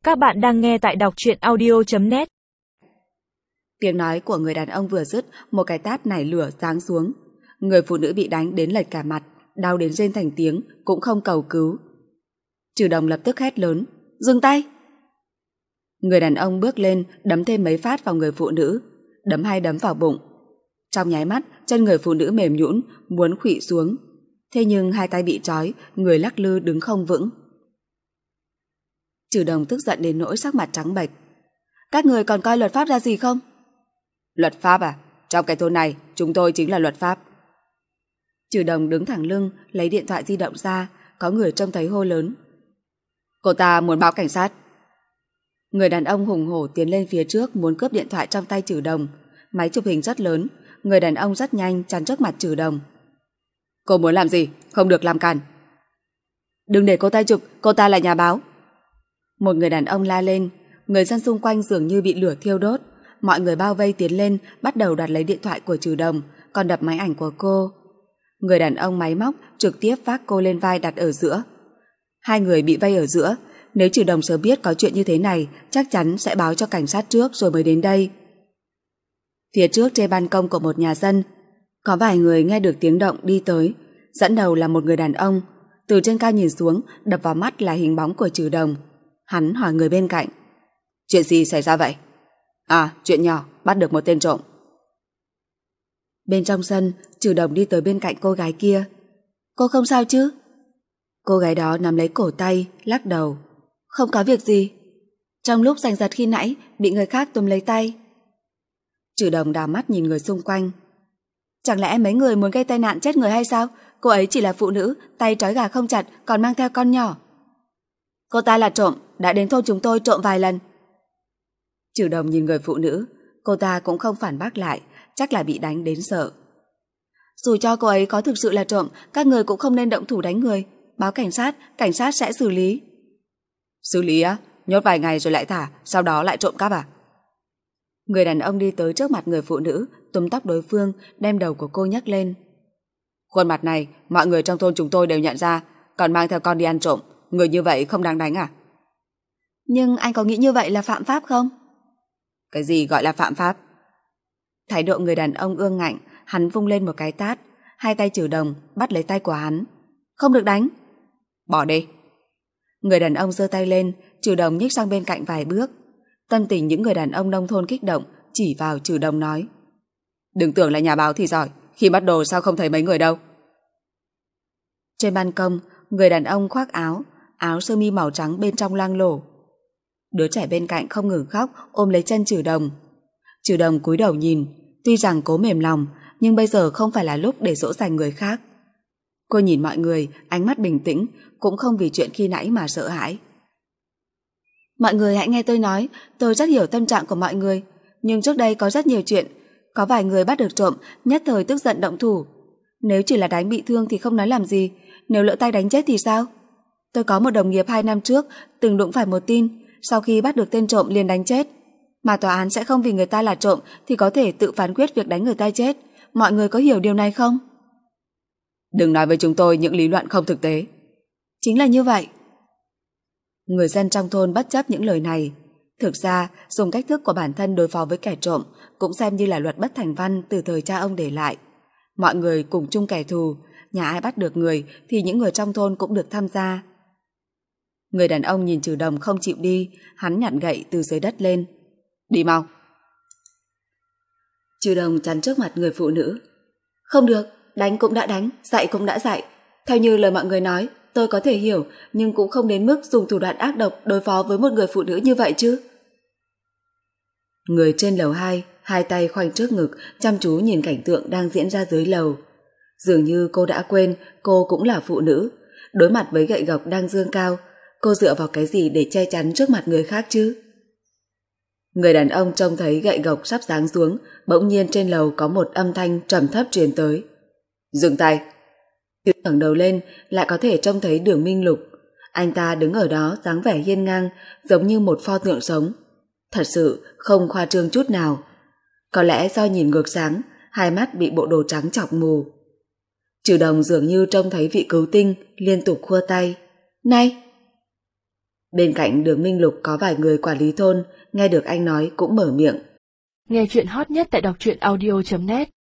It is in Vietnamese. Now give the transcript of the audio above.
Các bạn đang nghe tại đọc truyện audio.net. Tiếng nói của người đàn ông vừa dứt, một cái tát nảy lửa giáng xuống. Người phụ nữ bị đánh đến lệch cả mặt, đau đến rên thành tiếng, cũng không cầu cứu. Trừ Đồng lập tức hét lớn, dừng tay! Người đàn ông bước lên, đấm thêm mấy phát vào người phụ nữ, đấm hai đấm vào bụng. Trong nháy mắt, chân người phụ nữ mềm nhũn, muốn khuỵu xuống. Thế nhưng hai tay bị trói, người lắc lư đứng không vững. Trừ Đồng tức giận đến nỗi sắc mặt trắng bệch. Các người còn coi luật pháp ra gì không? Luật pháp à? Trong cái thôn này, chúng tôi chính là luật pháp. Trừ Đồng đứng thẳng lưng, lấy điện thoại di động ra, có người trông thấy hô lớn. Cô ta muốn báo cảnh sát. Người đàn ông hùng hổ tiến lên phía trước muốn cướp điện thoại trong tay Trừ Đồng. Máy chụp hình rất lớn, người đàn ông rất nhanh chắn trước mặt Trừ Đồng. Cô muốn làm gì? Không được làm cản. Đừng để cô ta chụp, cô ta là nhà báo. Một người đàn ông la lên, người dân xung quanh dường như bị lửa thiêu đốt. Mọi người bao vây tiến lên, bắt đầu đoạt lấy điện thoại của Trừ Đồng, còn đập máy ảnh của cô. Người đàn ông máy móc trực tiếp vác cô lên vai đặt ở giữa. Hai người bị vây ở giữa, nếu Trừ Đồng sớm biết có chuyện như thế này, chắc chắn sẽ báo cho cảnh sát trước rồi mới đến đây. Phía trước trên ban công của một nhà dân, có vài người nghe được tiếng động đi tới, dẫn đầu là một người đàn ông. Từ trên cao nhìn xuống, đập vào mắt là hình bóng của Trừ Đồng. Hắn hỏi người bên cạnh, chuyện gì xảy ra vậy? À, chuyện nhỏ, bắt được một tên trộm. Bên trong sân, Trừ Đồng đi tới bên cạnh cô gái kia. Cô không sao chứ? Cô gái đó nắm lấy cổ tay, lắc đầu. Không có việc gì. Trong lúc giành giật khi nãy, bị người khác túm lấy tay. Trừ Đồng đảo mắt nhìn người xung quanh. Chẳng lẽ mấy người muốn gây tai nạn chết người hay sao? Cô ấy chỉ là phụ nữ, tay trói gà không chặt, còn mang theo con nhỏ. Cô ta là trộm, đã đến thôn chúng tôi trộm vài lần. Trừ Đồng nhìn người phụ nữ, cô ta cũng không phản bác lại, chắc là bị đánh đến sợ. Dù cho cô ấy có thực sự là trộm, các người cũng không nên động thủ đánh người. Báo cảnh sát sẽ xử lý. Xử lý á? Nhốt vài ngày rồi lại thả, sau đó lại trộm cắp à? Người đàn ông đi tới trước mặt người phụ nữ, túm tóc đối phương, đem đầu của cô nhấc lên. Khuôn mặt này, mọi người trong thôn chúng tôi đều nhận ra, còn mang theo con đi ăn trộm, người như vậy không đáng đánh à? Nhưng anh có nghĩ như vậy là phạm pháp không? Cái gì gọi là phạm pháp? Thái độ người đàn ông ương ngạnh, hắn vung lên một cái tát, hai tay Trừ Đồng bắt lấy tay của hắn. Không được đánh. Bỏ đi. Người đàn ông giơ tay lên, Trừ Đồng nhích sang bên cạnh vài bước. Tâm tình những người đàn ông nông thôn kích động, chỉ vào Trừ Đồng nói. Đừng tưởng là nhà báo thì giỏi, khi bắt đồ sao không thấy mấy người đâu. Trên ban công, người đàn ông khoác áo sơ mi màu trắng bên trong loang lổ. Đứa trẻ bên cạnh không ngừng khóc, ôm lấy chân Trừ Đồng. Trừ Đồng cúi đầu nhìn, tuy rằng cố mềm lòng, nhưng bây giờ không phải là lúc để dỗ dành người khác. Cô nhìn mọi người, ánh mắt bình tĩnh, cũng không vì chuyện khi nãy mà sợ hãi. Mọi người hãy nghe tôi nói, tôi rất hiểu tâm trạng của mọi người, nhưng trước đây có rất nhiều chuyện, có vài người bắt được trộm, nhất thời tức giận động thủ. Nếu chỉ là đánh bị thương thì không nói làm gì, nếu lỡ tay đánh chết thì sao? Tôi có một đồng nghiệp 2 năm trước từng đụng phải một tin, sau khi bắt được tên trộm liền đánh chết. Mà tòa án sẽ không vì người ta là trộm thì có thể tự phán quyết việc đánh người ta chết. Mọi người có hiểu điều này không? Đừng nói với chúng tôi những lý luận không thực tế. Chính là như vậy. Người dân trong thôn bất chấp những lời này. Thực ra, dùng cách thức của bản thân đối phó với kẻ trộm cũng xem như là luật bất thành văn từ thời cha ông để lại. Mọi người cùng chung kẻ thù, nhà ai bắt được người thì những người trong thôn cũng được tham gia. Người đàn ông nhìn Trừ Đồng không chịu đi, hắn nhặt gậy từ dưới đất lên. Đi mau. Trừ Đồng chắn trước mặt người phụ nữ. Không được, đánh cũng đã đánh, dạy cũng đã dạy. Theo như lời mọi người nói, tôi có thể hiểu, nhưng cũng không đến mức dùng thủ đoạn ác độc đối phó với một người phụ nữ như vậy chứ. Người trên lầu 2, hai tay khoanh trước ngực, chăm chú nhìn cảnh tượng đang diễn ra dưới lầu. Dường như cô đã quên cô cũng là phụ nữ. Đối mặt với gậy gộc đang giương cao, cô dựa vào cái gì để che chắn trước mặt người khác chứ? Người đàn ông trông thấy gậy gộc sắp giáng xuống, bỗng nhiên trên lầu có một âm thanh trầm thấp truyền tới. Dừng tay. Ngẩng đầu lên lại có thể trông thấy Đường Minh Lục. Anh ta đứng ở đó dáng vẻ hiên ngang, giống như một pho tượng sống. Thật sự không khoa trương chút nào. Có lẽ do nhìn ngược sáng, hai mắt bị bộ đồ trắng chọc mù. Trừ Đồng dường như trông thấy vị cứu tinh, liên tục khua tay. Này! Bên cạnh Đường Minh Lục có vài người quản lý thôn, nghe được anh nói cũng mở miệng. Nghe chuyện hot nhất tại đọc truyện audio.net